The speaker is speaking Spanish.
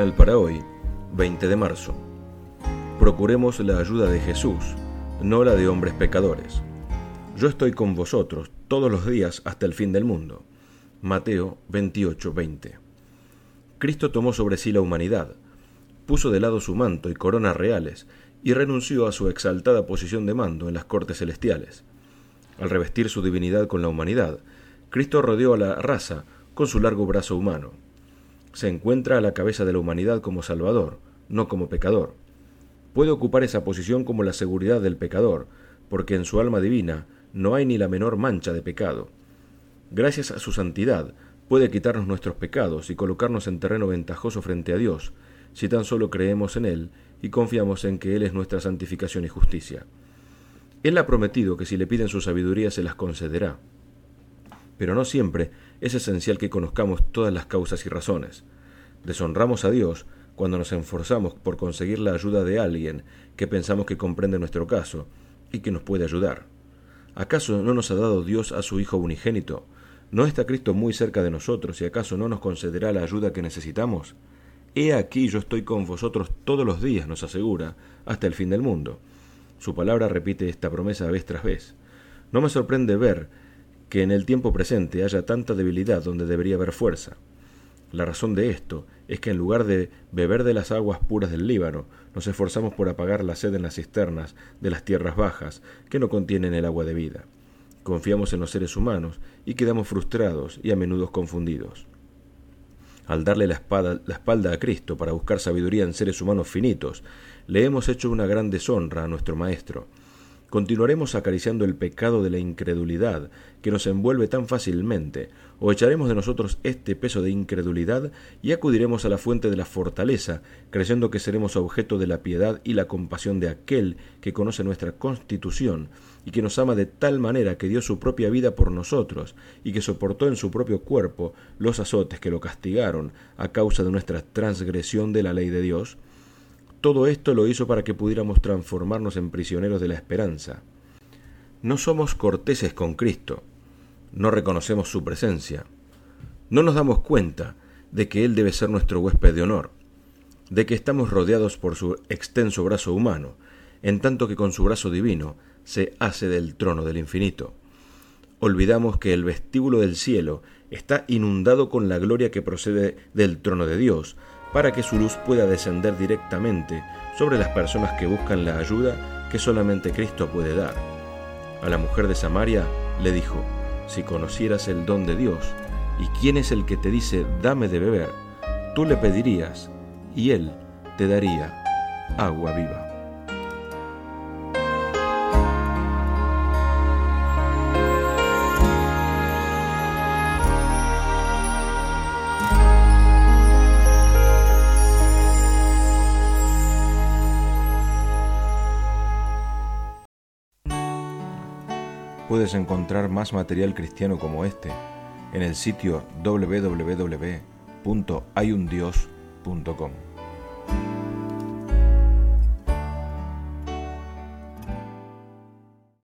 devocional para hoy, 20 de marzo. Procuremos la ayuda de Jesús, no la de hombres pecadores. Yo estoy con vosotros todos los días hasta el fin del mundo. Mateo 28:20. Cristo tomó sobre sí la humanidad, puso de lado su manto y coronas reales y renunció a su exaltada posición de mando en las cortes celestiales. Al revestir su divinidad con la humanidad, Cristo rodeó a la raza con su largo brazo humano. Se encuentra a la cabeza de la humanidad como Salvador, no como pecador. Puede ocupar esa posición como la seguridad del pecador, porque en su alma divina no hay ni la menor mancha de pecado. Gracias a su santidad, puede quitarnos nuestros pecados y colocarnos en terreno ventajoso frente a Dios, si tan solo creemos en Él y confiamos en que Él es nuestra santificación y justicia. Él ha prometido que si le piden su sabiduría se las concederá. Pero no siempre es esencial que conozcamos todas las causas y razones. Deshonramos a Dios cuando nos esforzamos por conseguir la ayuda de alguien que pensamos que comprende nuestro caso y que nos puede ayudar. ¿Acaso no nos ha dado Dios a su Hijo unigénito? ¿No está Cristo muy cerca de nosotros y acaso no nos concederá la ayuda que necesitamos? He aquí yo estoy con vosotros todos los días, nos asegura, hasta el fin del mundo. Su palabra repite esta promesa vez tras vez. No me sorprende ver que en el tiempo presente haya tanta debilidad donde debería haber fuerza. La razón de esto es que en lugar de beber de las aguas puras del Líbano, nos esforzamos por apagar la sed en las cisternas de las tierras bajas que no contienen el agua de vida. Confiamos en los seres humanos y quedamos frustrados y a menudo confundidos. Al darle la espalda a Cristo para buscar sabiduría en seres humanos finitos, le hemos hecho una gran deshonra a nuestro Maestro. ¿Continuaremos acariciando el pecado de la incredulidad que nos envuelve tan fácilmente, o echaremos de nosotros este peso de incredulidad y acudiremos a la fuente de la fortaleza, creyendo que seremos objeto de la piedad y la compasión de aquel que conoce nuestra constitución y que nos ama de tal manera que dio su propia vida por nosotros y que soportó en su propio cuerpo los azotes que lo castigaron a causa de nuestra transgresión de la ley de Dios? Todo esto lo hizo para que pudiéramos transformarnos en prisioneros de la esperanza. No somos corteses con Cristo, no reconocemos su presencia, no nos damos cuenta de que Él debe ser nuestro huésped de honor, de que estamos rodeados por su extenso brazo humano, en tanto que con su brazo divino se hace del trono del infinito. Olvidamos que el vestíbulo del cielo está inundado con la gloria que procede del trono de Dios, para que su luz pueda descender directamente sobre las personas que buscan la ayuda que solamente Cristo puede dar. A la mujer de Samaria le dijo: si conocieras el don de Dios y quién es el que te dice dame de beber, tú le pedirías y él te daría agua viva. Puedes encontrar más material cristiano como este en el sitio www.hayundios.com.